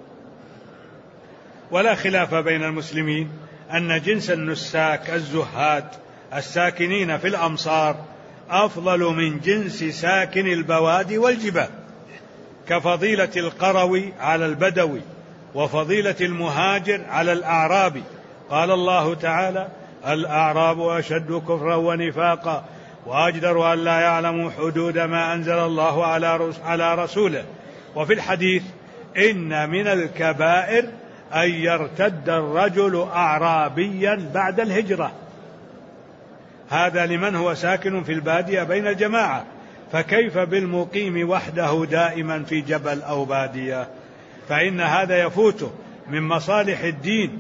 ولا خلاف بين المسلمين أن جنس النساك الزهاد الساكنين في الأمصار أفضل من جنس ساكن البوادي والجبال، كفضيلة القروي على البدوي وفضيلة المهاجر على الأعرابي. قال الله تعالى: الأعراب أشد كفرا ونفاقا وأجدر أن لا يعلموا حدود ما أنزل الله على رسوله. وفي الحديث: إن من الكبائر أن يرتد الرجل أعرابيا بعد الهجرة. هذا لمن هو ساكن في البادية بين الجماعة، فكيف بالمقيم وحده دائما في جبل أو بادية؟ فإن هذا يفوته من مصالح الدين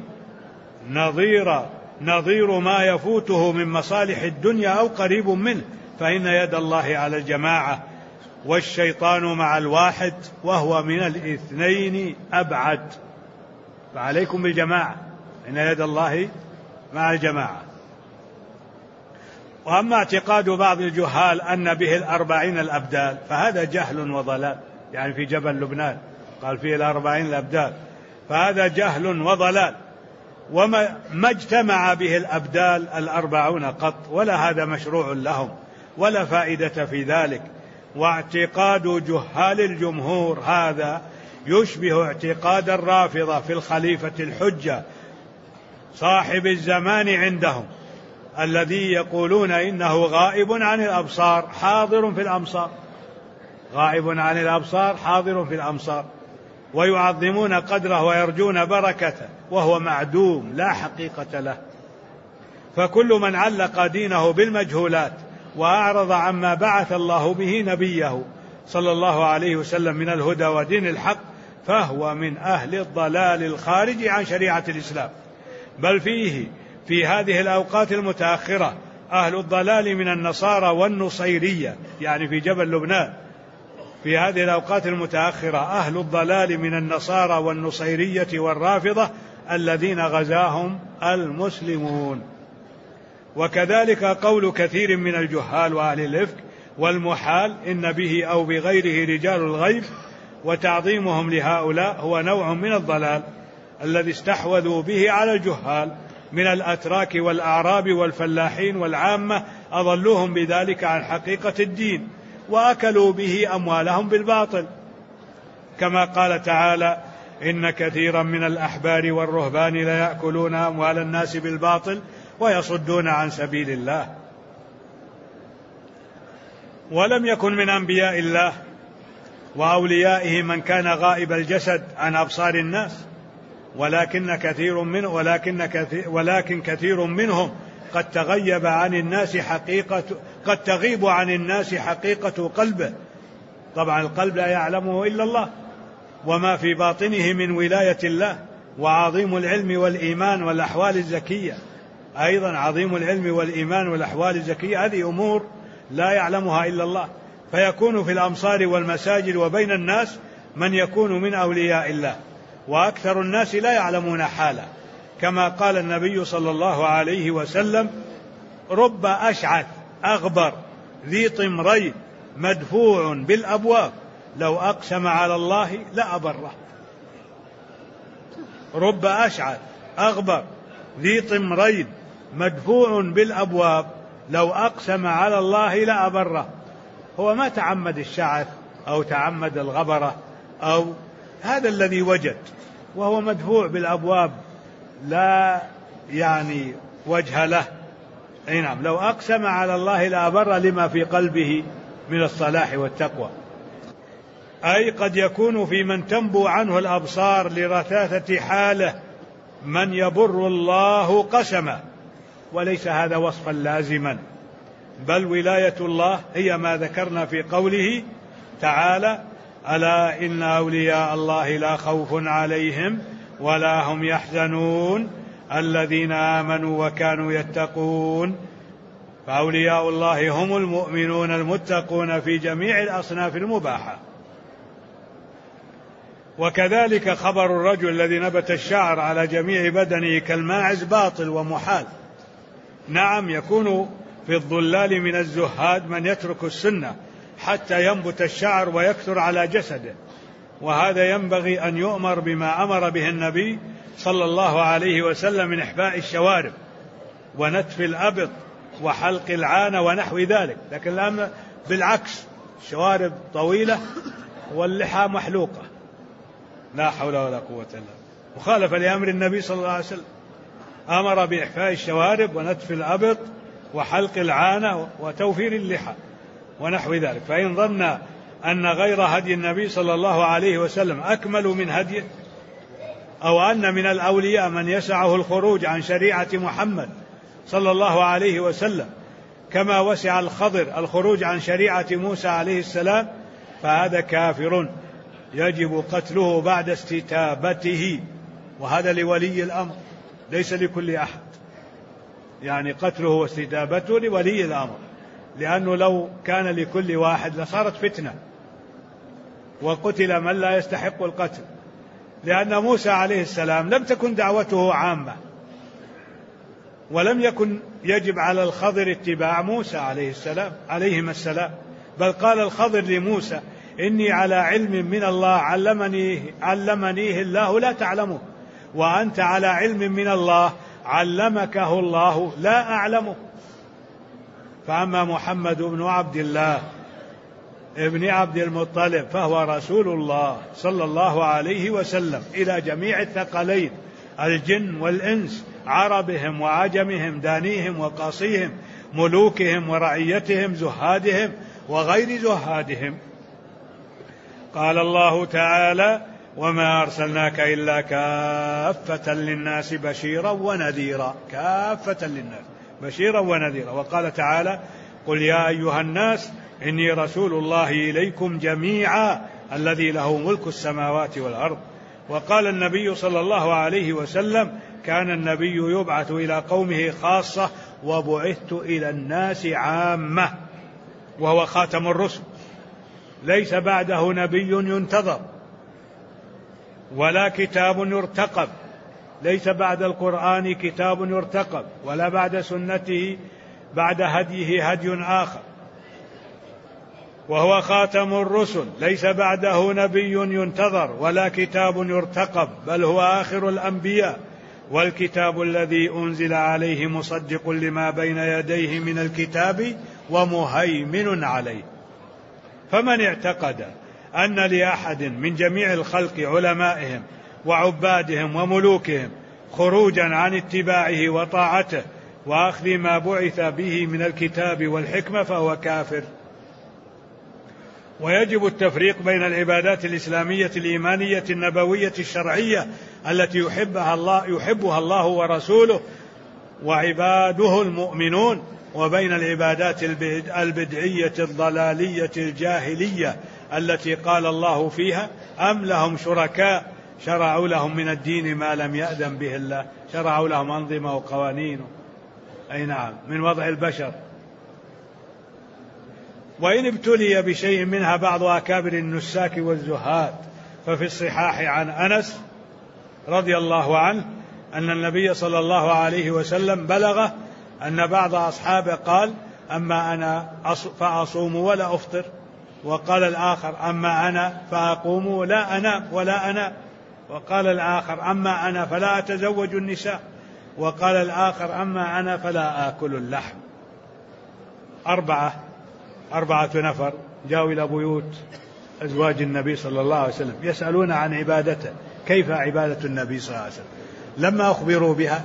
نظير ما يفوته من مصالح الدنيا أو قريب منه، فإن يد الله على الجماعة والشيطان مع الواحد وهو من الاثنين أبعد، فعليكم بالجماعة، إن يد الله مع الجماعة. وأما اعتقاد بعض الجهال أن به 40 الأبدال فهذا جهل وضلال، يعني في جبل لبنان قال فيه 40 الأبدال، فهذا جهل وضلال، وما اجتمع به الأبدال 40 قط، ولا هذا مشروع لهم ولا فائدة في ذلك. واعتقاد جهال الجمهور هذا يشبه اعتقاد الرافضة في الخليفة الحجة صاحب الزمان عندهم، الذي يقولون إنه غائب عن الأبصار حاضر في الأمصار، غائب عن الأبصار حاضر في الأمصار، ويعظمون قدره ويرجون بركته وهو معدوم لا حقيقة له. فكل من علق دينه بالمجهولات وأعرض عما بعث الله به نبيه صلى الله عليه وسلم من الهدى ودين الحق فهو من أهل الضلال الخارج عن شريعة الإسلام. بل في هذه الأوقات المتأخرة أهل الضلال من النصارى والنصيرية، يعني في جبل لبنان في هذه الأوقات المتأخرة أهل الضلال من النصارى والنصيرية والرافضة الذين غزاهم المسلمون. وكذلك قول كثير من الجهال وأهل الإفك والمحال إن به أو بغيره رجال الغيب، وتعظيمهم لهؤلاء هو نوع من الضلال الذي استحوذوا به على الجهال من الأتراك والأعراب والفلاحين والعامة، أضلوهم بذلك عن حقيقة الدين وأكلوا به أموالهم بالباطل، كما قال تعالى إن كثيرا من الأحبار والرهبان ليأكلون أموال الناس بالباطل ويصدون عن سبيل الله. ولم يكن من أنبياء الله وأوليائه من كان غائب الجسد عن أبصار الناس، ولكن كثير منهم قد تغيب عن الناس قد تغيب عن الناس حقيقة قلبه. طبعا القلب لا يعلمه إلا الله، وما في باطنه من ولاية الله، وعظيم العلم والإيمان والأحوال الزكية، أيضا عظيم العلم والإيمان والأحوال الزكية، هذه أمور لا يعلمها إلا الله. فيكون في الأمصار والمساجد وبين الناس من يكون من أولياء الله، وأكثر الناس لا يعلمون حاله، كما قال النبي صلى الله عليه وسلم رب أشعث أغبر ذي طمرين مدفوع بالأبواب لو أقسم على الله لأبره. رب أشعث أغبر ذي طمرين مدفوع بالأبواب لو أقسم على الله لأبره. هو ما تعمد الشعث أو تعمد الغبرة، أو هذا الذي وجد، وهو مدفوع بالأبواب لا يعني وجه له. أي نعم، لو أقسم على الله لأبر لما في قلبه من الصلاح والتقوى. أي قد يكون في من تنبو عنه الأبصار لرثاثة حاله من يبر الله قسمه، وليس هذا وصفا لازما، بل ولاية الله هي ما ذكرنا في قوله تعالى ألا إن أولياء الله لا خوف عليهم ولا هم يحزنون الذين آمنوا وكانوا يتقون. فأولياء الله هم المؤمنون المتقون في جميع الأصناف المباحة. وكذلك خبر الرجل الذي نبت الشعر على جميع بدنه كالماعز باطل ومحال. نعم، يكون في الضلال من الزهاد من يترك السنة حتى ينبت الشعر ويكثر على جسده، وهذا ينبغي أن يؤمر بما أمر به النبي صلى الله عليه وسلم من إحفاء الشوارب ونتف الأبط وحلق العانة ونحو ذلك. لكن الآن بالعكس، الشوارب طويلة واللحى محلوقة، لا حول ولا قوة إلا بالله، مخالفة لأمر النبي صلى الله عليه وسلم. أمر بإحفاء الشوارب ونتف الأبط وحلق العانة وتوفير اللحى ونحو ذلك. فإن ظن أن غير هدي النبي صلى الله عليه وسلم أكمل من هديه، أو أن من الأولياء من يسعه الخروج عن شريعة محمد صلى الله عليه وسلم كما وسع الخضر الخروج عن شريعة موسى عليه السلام، فهذا كافر يجب قتله بعد استتابته، وهذا لولي الأمر ليس لكل أحد، يعني قتله واستتابته لولي الأمر، لأنه لو كان لكل واحد لصارت فتنة وقتل من لا يستحق القتل. لأن موسى عليه السلام لم تكن دعوته عامة، ولم يكن يجب على الخضر اتباع موسى عليهما السلام، بل قال الخضر لموسى: إني على علم من الله علمنيه الله لا تعلمه، وأنت على علم من الله علمكه الله لا أعلمه. فأما محمد بن عبد الله ابن عبد المطلب فهو رسول الله صلى الله عليه وسلم إلى جميع الثقلين الجن والإنس، عربهم وعجمهم، دانيهم وقاصيهم، ملوكهم ورعيتهم، زهادهم وغير زهادهم. قال الله تعالى: وما أرسلناك إلا كافة للناس بشيرا ونذيرا، كافة للناس بشيرا ونذيرا. وقال تعالى: قل يا أيها الناس إني رسول الله إليكم جميعا الذي له ملك السماوات والأرض. وقال النبي صلى الله عليه وسلم: كان النبي يبعث إلى قومه خاصة وبعثت إلى الناس عامة، وهو خاتم الرسل، ليس بعده نبي ينتظر ولا كتاب يرتقب، ليس بعد القرآن كتاب يرتقب، ولا بعد سنته بعد هديه هدي آخر، وهو خاتم الرسل، ليس بعده نبي ينتظر ولا كتاب يرتقب، بل هو آخر الأنبياء، والكتاب الذي أنزل عليه مصدق لما بين يديه من الكتاب ومهيمن عليه. فمن اعتقد أن لأحد من جميع الخلق علمائهم وعبادهم وملوكهم خروجا عن اتباعه وطاعته وأخذ ما بعث به من الكتاب والحكمة فهو كافر. ويجب التفريق بين العبادات الإسلامية الإيمانية النبوية الشرعية التي يحبها الله ورسوله وعباده المؤمنون، وبين العبادات البدعية الضلالية الجاهلية التي قال الله فيها: أم لهم شركاء شرعوا لهم من الدين ما لم يأذن به الله، شرعوا لهم أنظمة وقوانين، أي نعم، من وضع البشر. وإن ابتلي بشيء منها بعض أكابر النساك والزهاد ففي الصحاح عن أنس رضي الله عنه أن النبي صلى الله عليه وسلم بلغه أن بعض أصحابه قال: أما أنا فأصوم ولا أفطر، وقال الآخر: أما أنا فأقوم لا أنام ولا أنام، وقال الآخر: أما أنا فلا أتزوج النساء، وقال الآخر: أما أنا فلا آكل اللحم. أربعة نفر جاءوا إلى بيوت أزواج النبي صلى الله عليه وسلم يسألون عن عبادته، كيف عبادة النبي صلى الله عليه وسلم؟ لما أخبروا بها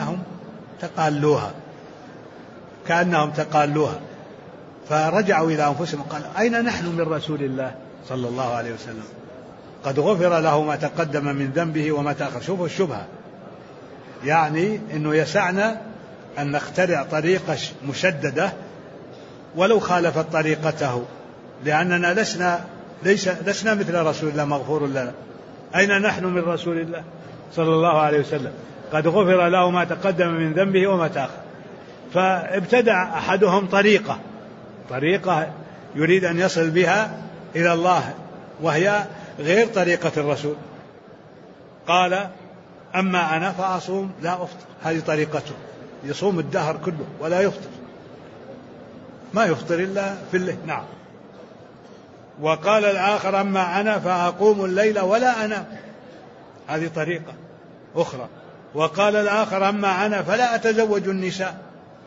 كأنهم تقالوها، فرجعوا إلى أنفسهم وقالوا: أين نحن من رسول الله صلى الله عليه وسلم؟ قد غفر له ما تقدم من ذنبه وما تأخر. شوفوا الشبهة، يعني أنه يسعنا أن نخترع طريقة مشددة ولو خالفت طريقته، لأننا لسنا مثل رسول الله مغفور لنا. أين نحن من رسول الله صلى الله عليه وسلم؟ قد غفر له ما تقدم من ذنبه وما تأخر. فابتدع أحدهم طريقة يريد أن يصل بها إلى الله، وهي غير طريقة الرسول. قال: أما أنا فأصوم لا أفطر. هذه طريقته، يصوم الدهر كله ولا يفطر، ما يفطر إلا في الليل. نعم. وقال الآخر: أما أنا فأقوم الليل ولا أنام. هذه طريقة أخرى. وقال الآخر: أما أنا فلا أتزوج النساء.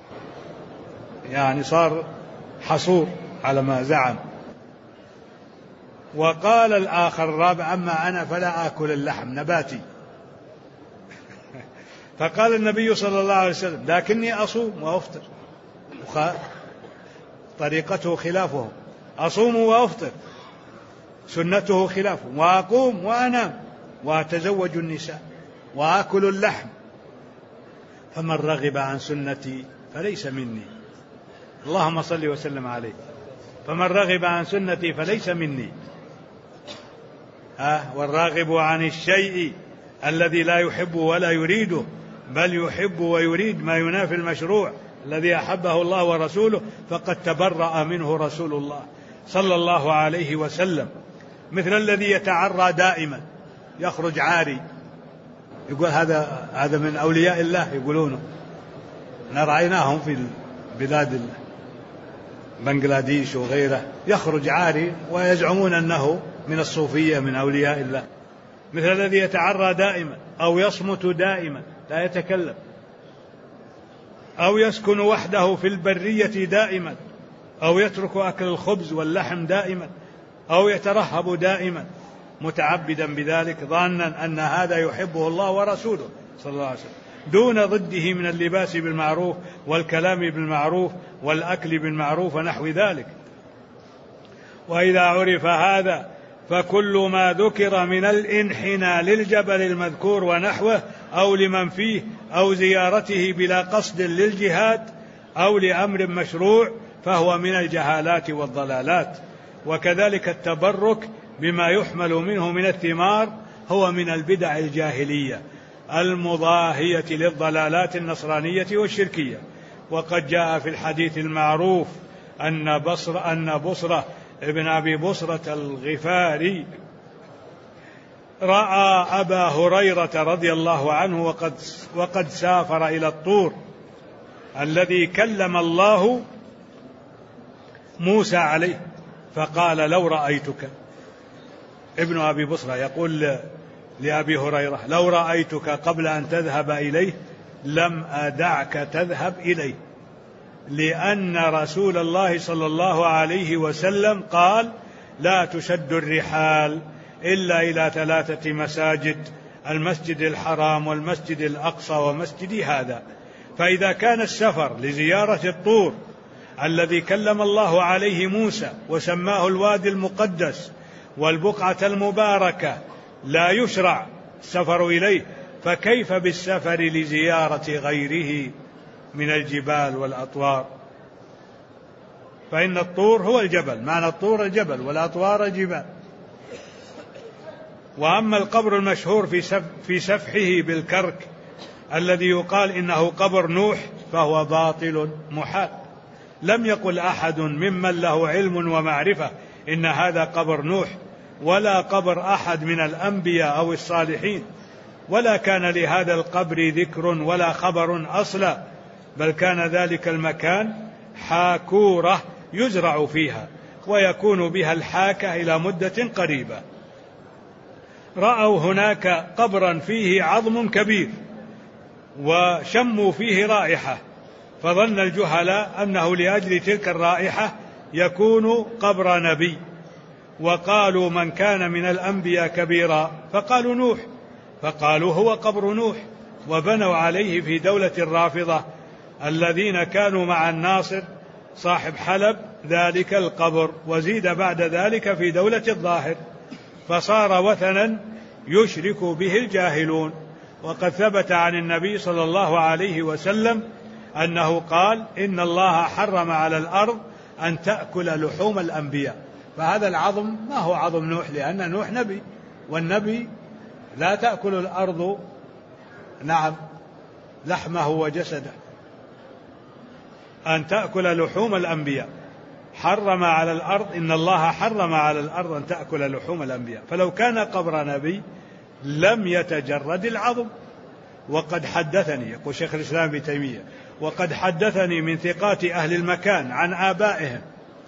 يعني صار حصور على ما زعم. وقال الآخر الرابع: أما أنا فلا آكل اللحم، نباتي. فقال النبي صلى الله عليه وسلم: لكني أصوم وأفطر. طريقته خلافهم، أصوم وأفطر، سنته خلافهم، وأقوم وأنام وأتزوج النساء وآكل اللحم. فمن رغب عن سنتي فليس مني. اللهم صل وسلم عليه. فمن رغب عن سنتي فليس مني. والراغب عن الشيء الذي لا يحب ولا يريده، بل يحب ويريد ما ينافي المشروع الذي أحبه الله ورسوله، فقد تبرأ منه رسول الله صلى الله عليه وسلم. مثل الذي يتعرى دائما، يخرج عاري، يقول هذا من أولياء الله، يقولونه رأيناهم في بلاد بنغلاديش وغيره يخرج عاري ويزعمون أنه من الصوفية من أولياء الله، مثل الذي يتعرى دائما أو يصمت دائما لا يتكلم، أو يسكن وحده في البرية دائما، أو يترك أكل الخبز واللحم دائما، أو يترهب دائما متعبدا بذلك ظانا أن هذا يحبه الله ورسوله صلى الله عليه وسلم، دون ضده من اللباس بالمعروف والكلام بالمعروف والأكل بالمعروف ونحو ذلك. وإذا عرف هذا فكل ما ذكر من الانحناء للجبل المذكور ونحوه أو لمن فيه أو زيارته بلا قصد للجهاد أو لأمر مشروع فهو من الجهالات والضلالات. وكذلك التبرك بما يحمل منه من الثمار هو من البدع الجاهلية المضاهية للضلالات النصرانية والشركية. وقد جاء في الحديث المعروف أن بصرة ابن أبي بصرة الغفاري رأى أبا هريرة رضي الله عنه وقد سافر إلى الطور الذي كلم الله موسى عليه، فقال لو رأيتك، ابن أبي بصرة يقول لأبي هريرة لو رأيتك قبل أن تذهب إليه لم أدعك تذهب إليه، لأن رسول الله صلى الله عليه وسلم قال لا تشد الرحال إلا إلى 3 مساجد، المسجد الحرام والمسجد الأقصى ومسجد هذا. فإذا كان السفر لزيارة الطور الذي كلم الله عليه موسى وسماه الوادي المقدس والبقعة المباركة لا يشرع السفر إليه، فكيف بالسفر لزيارة غيره من الجبال والأطوار؟ فإن الطور هو الجبل، معنى الطور الجبل والأطوار جبال. وأما القبر المشهور في سفحه بالكرك الذي يقال إنه قبر نوح فهو باطل محال. لم يقل أحد ممن له علم ومعرفة إن هذا قبر نوح ولا قبر أحد من الأنبياء أو الصالحين، ولا كان لهذا القبر ذكر ولا خبر أصلا، بل كان ذلك المكان حاكورة يزرع فيها ويكون بها الحاكة إلى مدة قريبة. رأوا هناك قبرا فيه عظم كبير وشموا فيه رائحة، فظن الجهلاء أنه لأجل تلك الرائحة يكون قبر نبي، وقالوا من كان من الأنبياء كبيرا، فقالوا نوح، فقالوا هو قبر نوح، وبنوا عليه في دولة الرافضة الذين كانوا مع الناصر صاحب حلب ذلك القبر، وزيد بعد ذلك في دولة الظاهر، فصار وثنا يشرك به الجاهلون. وقد ثبت عن النبي صلى الله عليه وسلم أنه قال إن الله حرم على الأرض أن تأكل لحوم الأنبياء، فهذا العظم ما هو عظم نوح، لأن نوح نبي، والنبي لا تأكل الأرض لحمه وجسده، أن تأكل لحوم الأنبياء. حرم على الأرض، إن الله حرم على الأرض أن تأكل لحوم الأنبياء، فلو كان قبر نبي لم يتجرد العظم. وقد حدثني، يقول شيخ الإسلام ابن تيمية، وقد حدثني من ثقات أهل المكان عن آبائهم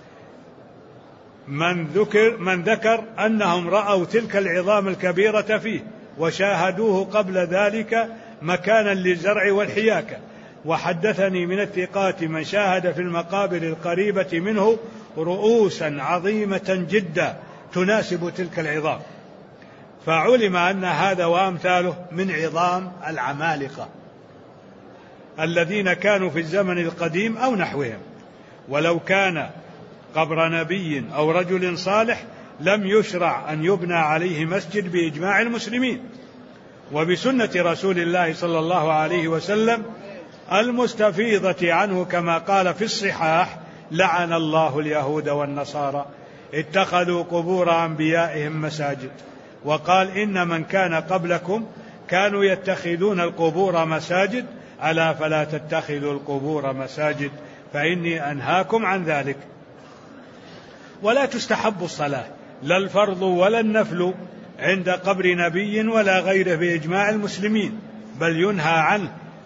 من ذكر أنهم رأوا تلك العظام الكبيرة فيه وشاهدوه قبل ذلك مكانا للزرع والحياكة. وحدثني من الثقات من شاهد في المقابر القريبة منه رؤوسا عظيمة جدا تناسب تلك العظام، فعلم أن هذا وأمثاله من عظام العمالقة الذين كانوا في الزمن القديم أو نحوهم. ولو كان قبر نبي أو رجل صالح لم يشرع أن يبنى عليه مسجد بإجماع المسلمين وبسنة رسول الله صلى الله عليه وسلم المستفيضة عنه، كما قال في الصحاح لعن الله اليهود والنصارى اتخذوا قبور أنبيائهم مساجد، وقال إن من كان قبلكم كانوا يتخذون القبور مساجد، ألا فلا تتخذوا القبور مساجد فإني أنهاكم عن ذلك. ولا تستحب الصلاة لا الفرض ولا النفل عند قبر نبي ولا غيره بإجماع المسلمين، بل ينهى عنه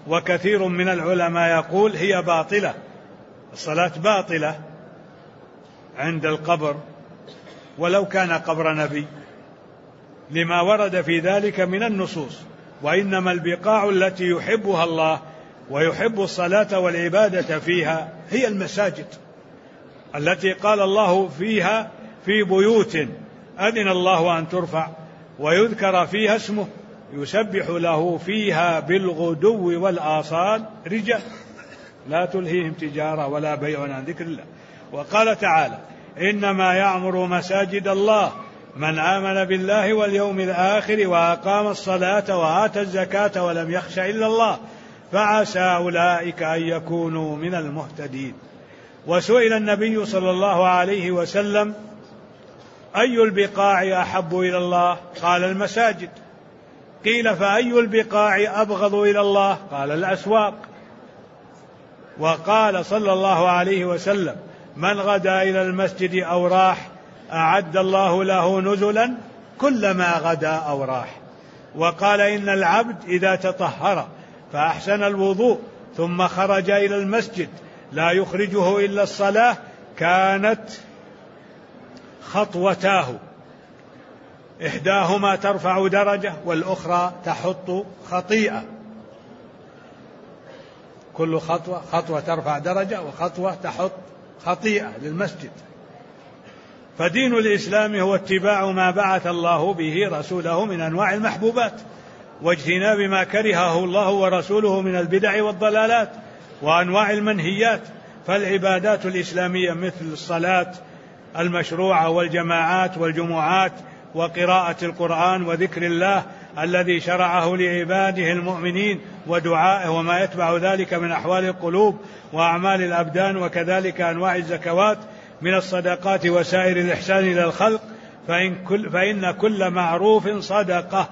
وكثير من العلماء يقول هي باطلة، الصلاة باطلة عند القبر ولو كان قبر نبي، لما ورد في ذلك من النصوص. وإنما البقاع التي يحبها الله ويحب الصلاة والعبادة فيها هي المساجد التي قال الله فيها في بيوت أذن الله أن ترفع ويذكر فيها اسمه يسبح له فيها بالغدو والآصال رجال لا تلهيهم تجارة ولا بيع عن ذكر الله. وقال تعالى: إنما يعمر مساجد الله من آمن بالله واليوم الآخر وأقام الصلاة وآتى الزكاة ولم يخش إلا الله فعسى أولئك أن يكونوا من المهتدين. وسئل النبي صلى الله عليه وسلم: أي البقاع أحب إلى الله؟ قال: المساجد. قيل: فأي البقاع أبغض إلى الله؟ قال: الأسواق. وقال صلى الله عليه وسلم: من غدا إلى المسجد أو راح أعد الله له نزلا كلما غدا أو راح. وقال: إن العبد إذا تطهر فأحسن الوضوء ثم خرج إلى المسجد لا يخرجه إلا الصلاة كانت خطوتاه إحداهما ترفع درجة والأخرى تحط خطيئة. كل خطوة ترفع درجة وخطوة تحط خطيئة للمسجد. فدين الإسلام هو اتباع ما بعث الله به رسوله من أنواع المحبوبات واجتناب ما كرهه الله ورسوله من البدع والضلالات وأنواع المنهيات. فالعبادات الإسلامية مثل الصلاة المشروعة والجماعات والجمعات وقراءة القرآن وذكر الله الذي شرعه لعباده المؤمنين ودعائه وما يتبع ذلك من أحوال القلوب وأعمال الأبدان، وكذلك أنواع الزكوات من الصدقات وسائر الإحسان إلى الخلق، فإن كل معروف صدقة،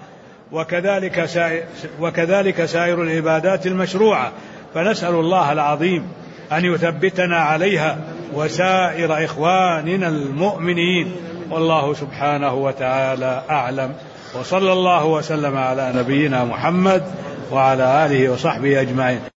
وكذلك سائر العبادات المشروعة. فنسأل الله العظيم أن يثبتنا عليها وسائر إخواننا المؤمنين، والله سبحانه وتعالى أعلم. وصلى الله وسلم على نبينا محمد وعلى آله وصحبه أجمعين.